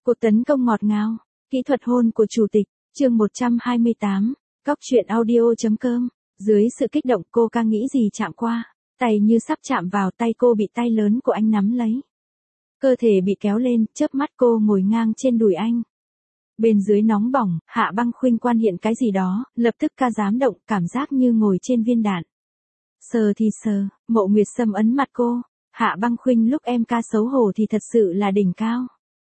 Cuộc tấn công ngọt ngào, kỹ thuật hôn của chủ tịch, chương 128, Góc truyện audio.com. Dưới sự kích động cô ca nghĩ gì chạm qua, tay như sắp chạm vào tay cô bị tay lớn của anh nắm lấy. Cơ thể bị kéo lên, chớp mắt cô ngồi ngang trên đùi anh. Bên dưới nóng bỏng, Hạ Băng Khuynh quan hiện cái gì đó, lập tức ca dám động, cảm giác như ngồi trên viên đạn. Sờ thì sờ, Mộ Nguyệt Sâm ấn mặt cô, Hạ Băng Khuynh lúc em ca xấu hổ thì thật sự là đỉnh cao.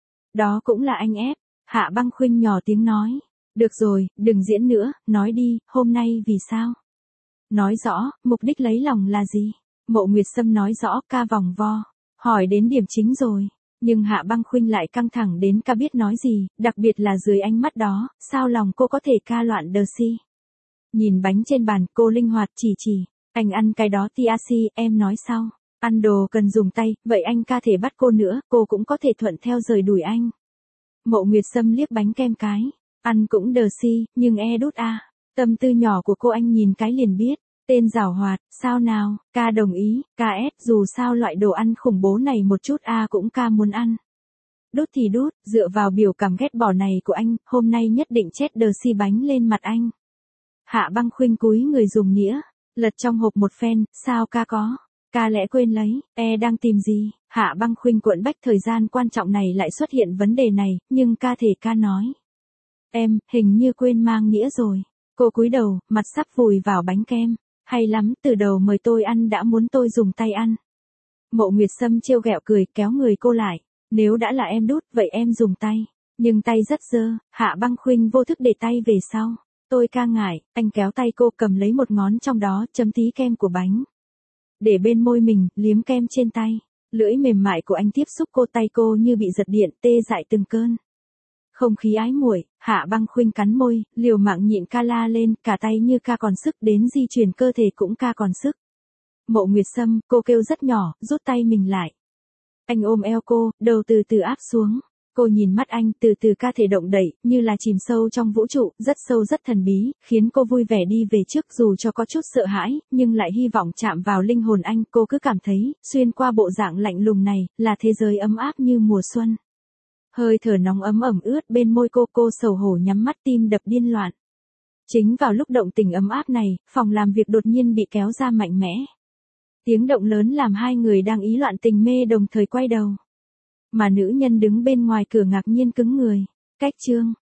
Đó cũng là anh ép, Hạ Băng Khuynh nhỏ tiếng nói. Được rồi, đừng diễn nữa, nói đi, hôm nay vì sao? Nói rõ, mục đích lấy lòng là gì? Mộ Nguyệt Sâm nói rõ, ca vòng vo, hỏi đến điểm chính rồi. Nhưng Hạ Băng Khuynh lại căng thẳng đến ca biết nói gì, đặc biệt là dưới ánh mắt đó, sao lòng cô có thể ca loạn đờ si. Nhìn bánh trên bàn, cô linh hoạt chỉ, anh ăn cái đó Tiaci, em nói sau. Ăn đồ cần dùng tay, vậy anh ca thể bắt cô nữa, cô cũng có thể thuận theo rời đuổi anh. Mộ Nguyệt Sâm liếc bánh kem cái, ăn cũng đờ si, nhưng đút a. Tâm tư nhỏ của cô anh nhìn cái liền biết, tên giảo hoạt, sao nào, ca đồng ý, ca ép, dù sao loại đồ ăn khủng bố này một chút cũng ca muốn ăn. Đút thì đút, dựa vào biểu cảm ghét bỏ này của anh, hôm nay nhất định chết đờ si bánh lên mặt anh. Hạ Băng Khuynh cúi người dùng nĩa, lật trong hộp một phen, sao ca có? Ca lẽ quên lấy, đang tìm gì? Hạ Băng Khuynh cuộn bách thời gian quan trọng này lại xuất hiện vấn đề này, nhưng ca thể ca nói. Em, hình như quên mang nĩa rồi. Cô cúi đầu, mặt sắp vùi vào bánh kem. Hay lắm, từ đầu mời tôi ăn đã muốn tôi dùng tay ăn. Mộ Nguyệt Sâm trêu ghẹo cười, kéo người cô lại. Nếu đã là em đút, vậy em dùng tay. Nhưng tay rất dơ, Hạ Băng Khuynh vô thức để tay về sau. Tôi ca ngại, anh kéo tay cô cầm lấy một ngón trong đó, chấm tí kem của bánh. Để bên môi mình, liếm kem trên tay. Lưỡi mềm mại của anh tiếp xúc tay cô như bị giật điện, tê dại từng cơn. Không khí ái muội, Hạ Băng Khuynh cắn môi, liều mạng nhịn ca la lên, cả tay như ca còn sức, đến di chuyển cơ thể cũng ca còn sức. Mộ Nguyệt Sâm, cô kêu rất nhỏ, rút tay mình lại. Anh ôm eo cô, đầu từ từ áp xuống. Cô nhìn mắt anh, từ từ ca thể động đẩy, như là chìm sâu trong vũ trụ, rất sâu rất thần bí, khiến cô vui vẻ đi về trước dù cho có chút sợ hãi, nhưng lại hy vọng chạm vào linh hồn anh. Cô cứ cảm thấy, xuyên qua bộ dạng lạnh lùng này, là thế giới ấm áp như mùa xuân. Hơi thở nóng ấm ẩm ướt bên môi cô xấu hổ nhắm mắt tim đập điên loạn. Chính vào lúc động tình ấm áp này, phòng làm việc đột nhiên bị kéo ra mạnh mẽ. Tiếng động lớn làm hai người đang ý loạn tình mê đồng thời quay đầu. Mà nữ nhân đứng bên ngoài cửa ngạc nhiên cứng người. Cách chương.